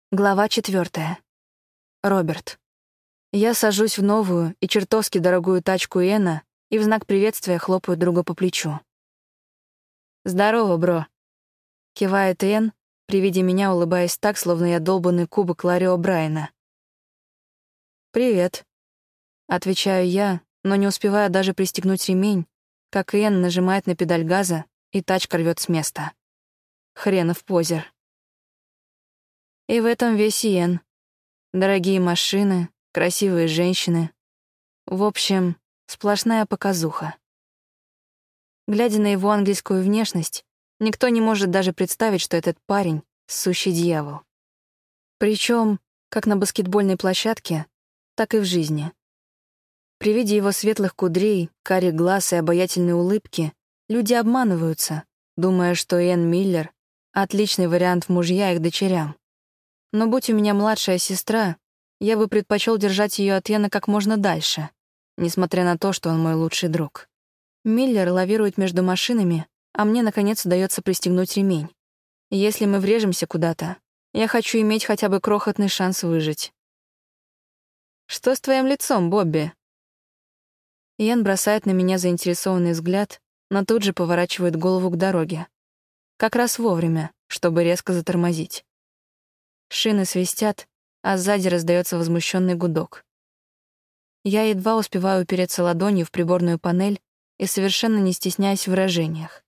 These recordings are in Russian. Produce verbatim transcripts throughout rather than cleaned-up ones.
Глава четвертая. Роберт. Я сажусь в новую и чертовски дорогую тачку Иэна и в знак приветствия хлопаю друга по плечу. «Здорово, бро», — кивает Иэн, при виде меня улыбаясь так, словно я долбанный кубок Ларри О'Брайена. «Привет», — отвечаю я, но не успеваю даже пристегнуть ремень, как Иэн нажимает на педаль газа, и тачка рвет с места. Хренов позер. И в этом весь Иэн. Дорогие машины, красивые женщины. В общем, сплошная показуха. Глядя на его английскую внешность, никто не может даже представить, что этот парень — сущий дьявол. Причем как на баскетбольной площадке, так и в жизни. При виде его светлых кудрей, карих глаз и обаятельной улыбки люди обманываются, думая, что Иэн Миллер — отличный вариант в мужья их дочерям. Но будь у меня младшая сестра, я бы предпочел держать ее от Иэна как можно дальше, несмотря на то, что он мой лучший друг. Миллер лавирует между машинами, а мне, наконец, удается пристегнуть ремень. Если мы врежемся куда-то, я хочу иметь хотя бы крохотный шанс выжить. «Что с твоим лицом, Бобби?» Иэн бросает на меня заинтересованный взгляд, но тут же поворачивает голову к дороге. Как раз вовремя, чтобы резко затормозить. Шины свистят, а сзади раздается возмущенный гудок. Я едва успеваю упереться ладонью в приборную панель и совершенно не стесняюсь в выражениях.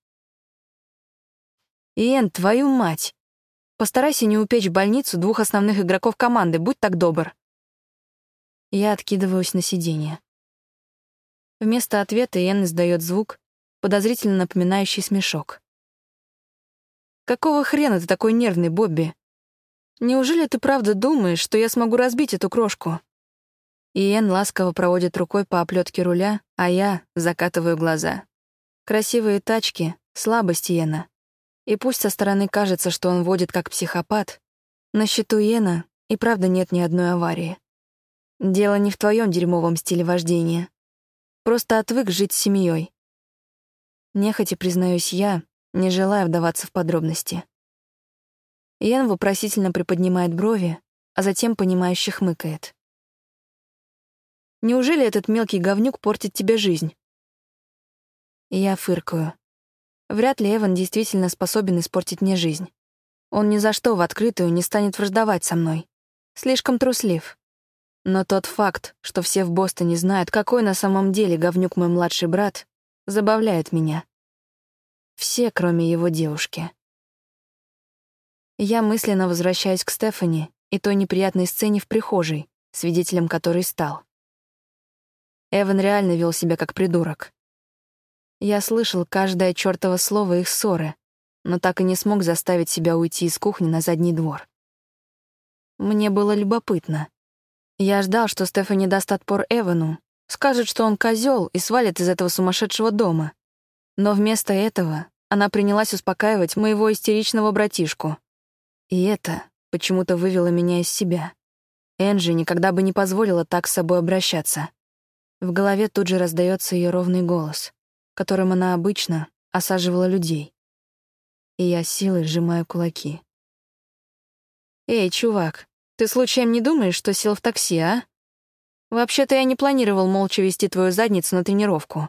«Иэн, твою мать! Постарайся не упечь в больницу двух основных игроков команды, будь так добр!» Я откидываюсь на сиденье. Вместо ответа Иэн издает звук, подозрительно напоминающий смешок. «Какого хрена ты такой нервный, Бобби? Неужели ты правда думаешь, что я смогу разбить эту крошку?» Иэн ласково проводит рукой по оплетке руля, а я закатываю глаза. Красивые тачки — слабость Иэна. И пусть со стороны кажется, что он водит как психопат, на счету Иэна и правда нет ни одной аварии. Дело не в твоем дерьмовом стиле вождения. Просто отвык жить с семьей. Нехотя признаюсь я, не желая вдаваться в подробности. Иэн вопросительно приподнимает брови, а затем понимающе хмыкает. «Неужели этот мелкий говнюк портит тебе жизнь?» Я фыркаю. Вряд ли Эван действительно способен испортить мне жизнь. Он ни за что в открытую не станет враждовать со мной. Слишком труслив. Но тот факт, что все в Бостоне знают, какой на самом деле говнюк мой младший брат, забавляет меня. Все, кроме его девушки. Я мысленно возвращаюсь к Стефани и той неприятной сцене в прихожей, свидетелем которой стал. Эван реально вел себя как придурок. Я слышал каждое чёртово слово их ссоры, но так и не смог заставить себя уйти из кухни на задний двор. Мне было любопытно. Я ждал, что Стефани даст отпор Эвану, скажет, что он козёл и свалит из этого сумасшедшего дома. Но вместо этого она принялась успокаивать моего истеричного братишку. И это почему-то вывело меня из себя. Энджи никогда бы не позволила так с собой обращаться. В голове тут же раздаётся её ровный голос, которым она обычно осаживала людей. И я силой сжимаю кулаки. «Эй, чувак, ты случаем не думаешь, что сел в такси, а? Вообще-то я не планировал молча вести твою задницу на тренировку».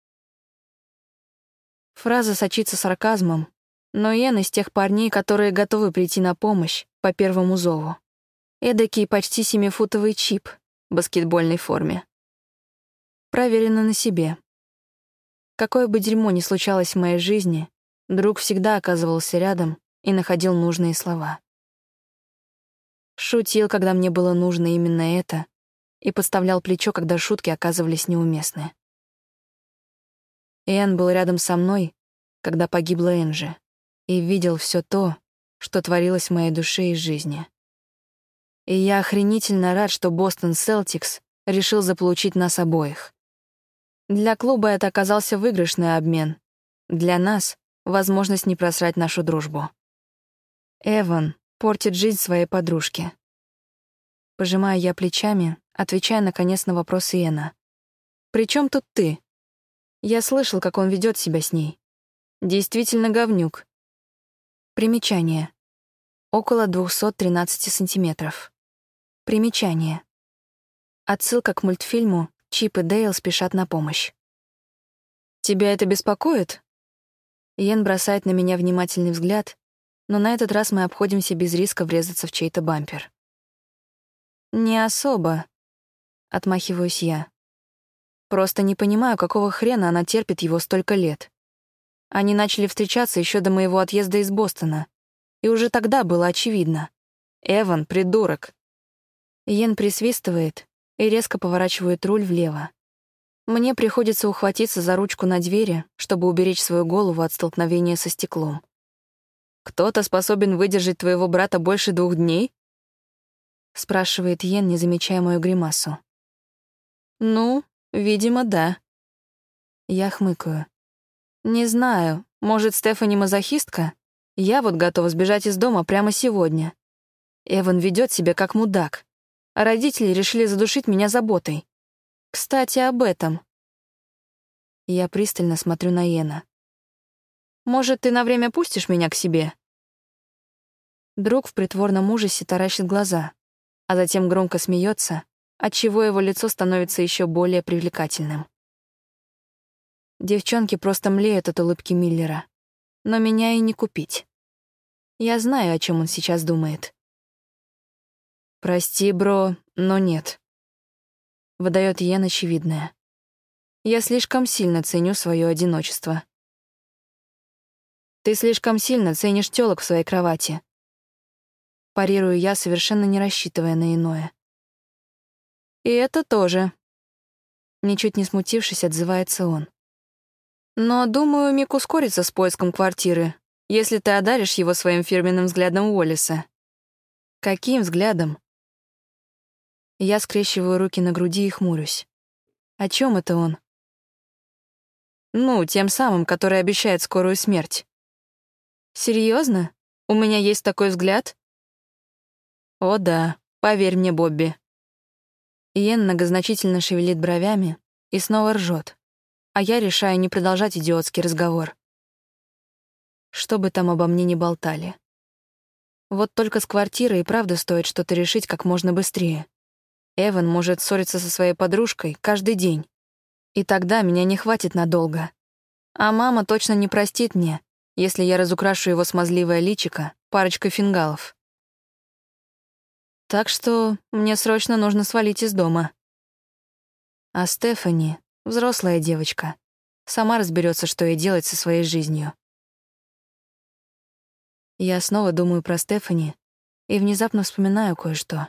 Фраза сочится сарказмом, но Иэн из тех парней, которые готовы прийти на помощь по первому зову. Эдакий почти семифутовый чип в баскетбольной форме. Проверено на себе. Какое бы дерьмо ни случалось в моей жизни, друг всегда оказывался рядом и находил нужные слова. Шутил, когда мне было нужно именно это, и подставлял плечо, когда шутки оказывались неуместны. Иэн был рядом со мной, когда погибла Энджи, и видел все то, что творилось в моей душе и жизни. И я охренительно рад, что Бостон Селтикс решил заполучить нас обоих. Для клуба это оказался выигрышный обмен. Для нас — возможность не просрать нашу дружбу. Эван портит жизнь своей подружке. Пожимаю я плечами, отвечая наконец на вопрос Иэна. «При чем тут ты? Я слышал, как он ведет себя с ней. Действительно говнюк». Примечание. около двести тринадцать сантиметров. Примечание. Отсылка к мультфильму «Чип и Дейл спешат на помощь». «Тебя это беспокоит?» Йен бросает на меня внимательный взгляд, но на этот раз мы обходимся без риска врезаться в чей-то бампер. «Не особо», — отмахиваюсь я. «Просто не понимаю, какого хрена она терпит его столько лет. Они начали встречаться еще до моего отъезда из Бостона, и уже тогда было очевидно. Эван — придурок». Йен присвистывает и резко поворачивает руль влево. Мне приходится ухватиться за ручку на двери, чтобы уберечь свою голову от столкновения со стеклом. «Кто-то способен выдержать твоего брата больше двух дней?» — спрашивает Йен, не замечая мою гримасу. «Ну, видимо, да». Я хмыкаю. «Не знаю, может, Стефани мазохистка? Я вот готова сбежать из дома прямо сегодня. Эван ведет себя как мудак, а родители решили задушить меня заботой. Кстати, об этом». Я пристально смотрю на Йена. «Может, ты на время пустишь меня к себе?» Друг в притворном ужасе таращит глаза, а затем громко смеется, отчего его лицо становится еще более привлекательным. Девчонки просто млеют от улыбки Миллера, но меня и не купить. Я знаю, о чем он сейчас думает. «Прости, бро, но нет», — выдает Йен очевидное. «Я слишком сильно ценю свое одиночество». «Ты слишком сильно ценишь тёлок в своей кровати». Парирую я, совершенно не рассчитывая на иное. «И это тоже», — ничуть не смутившись, отзывается он. «Но, думаю, Мик ускорится с поиском квартиры, если ты одаришь его своим фирменным взглядом Уоллеса». «Каким взглядом?» Я скрещиваю руки на груди и хмурюсь. О чем это он? «Ну, тем самым, который обещает скорую смерть». «Серьезно? У меня есть такой взгляд?» «О да, поверь мне, Бобби». Йен многозначительно шевелит бровями и снова ржет, а я решаю не продолжать идиотский разговор. Что бы там обо мне ни болтали. Вот только с квартирой и правда стоит что-то решить как можно быстрее. Эван может ссориться со своей подружкой каждый день, и тогда меня не хватит надолго. А мама точно не простит мне, если я разукрашу его смазливое личико парочкой фингалов. Так что мне срочно нужно свалить из дома. А Стефани — взрослая девочка, сама разберется, что ей делать со своей жизнью. Я снова думаю про Стефани и внезапно вспоминаю кое-что.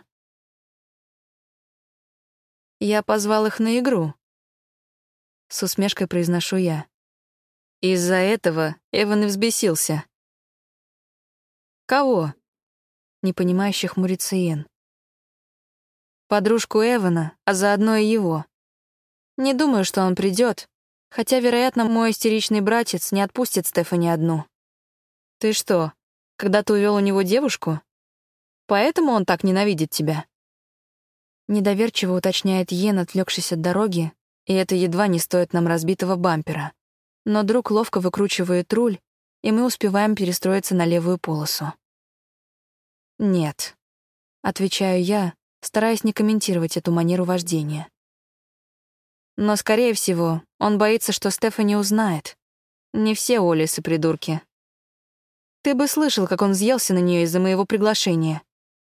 «Я позвал их на игру», — с усмешкой произношу я. Из-за этого Эван и взбесился. «Кого?» — непонимающе хмурится Йен. «Подружку Эвана, а заодно и его. Не думаю, что он придет, хотя, вероятно, мой истеричный братец не отпустит Стефани одну. Ты что, когда-то увел у него девушку? Поэтому он так ненавидит тебя?» Недоверчиво уточняет Йен, отвлекшись от дороги, и это едва не стоит нам разбитого бампера. Но друг ловко выкручивает руль, и мы успеваем перестроиться на левую полосу. «Нет», — отвечаю я, стараясь не комментировать эту манеру вождения. Но, скорее всего, он боится, что Стефани узнает. Не все Уоллесы придурки. Ты бы слышал, как он взъелся на нее из-за моего приглашения.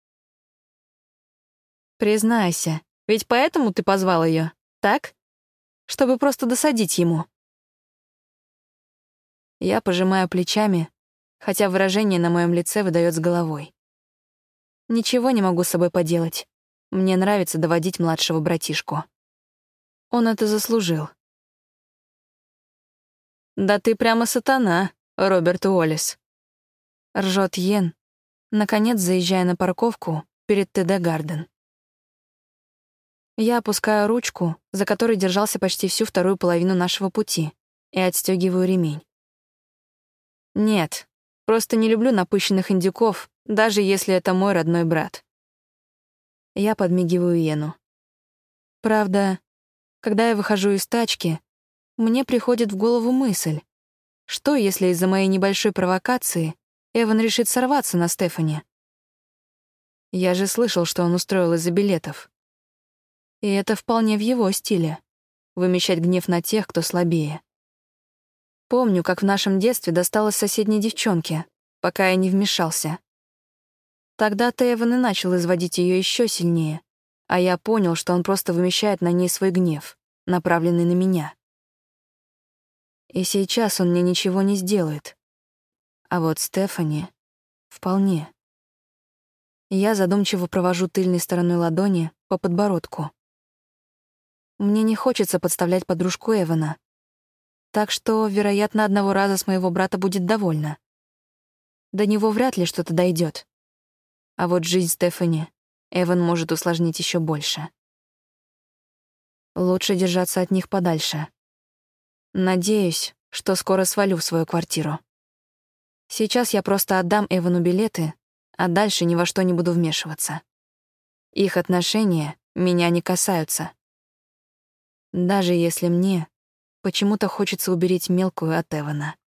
Признайся, ведь поэтому ты позвал ее, так? Чтобы просто досадить ему. Я пожимаю плечами, хотя выражение на моем лице выдает с головой. Ничего не могу с собой поделать. Мне нравится доводить младшего братишку. Он это заслужил. «Да ты прямо сатана, Роберт Уоллес», — ржет Йен, наконец заезжая на парковку перед тэ дэ Гарден. Я опускаю ручку, за которой держался почти всю вторую половину нашего пути, и отстегиваю ремень. Нет, просто не люблю напыщенных индюков, даже если это мой родной брат. Я подмигиваю Йену. Правда, когда я выхожу из тачки, мне приходит в голову мысль, что если из-за моей небольшой провокации Эван решит сорваться на Стефани, Я же слышал, что он устроил из-за билетов. И это вполне в его стиле — вымещать гнев на тех, кто слабее. Помню, как в нашем детстве досталось соседней девчонке, пока я не вмешался. Тогда-то Эван и начал изводить ее еще сильнее, а я понял, что он просто вымещает на ней свой гнев, направленный на меня. И сейчас он мне ничего не сделает. А вот Стефани — вполне. Я задумчиво провожу тыльной стороной ладони по подбородку. Мне не хочется подставлять подружку Эвана, так что, вероятно, одного раза с моего брата будет довольно. До него вряд ли что-то дойдет. А вот жизнь Стефани Эван может усложнить еще больше. Лучше держаться от них подальше. Надеюсь, что скоро свалю в свою квартиру. Сейчас я просто отдам Эвану билеты, а дальше ни во что не буду вмешиваться. Их отношения меня не касаются. Даже если мне почему-то хочется уберечь мелкую от Эвана.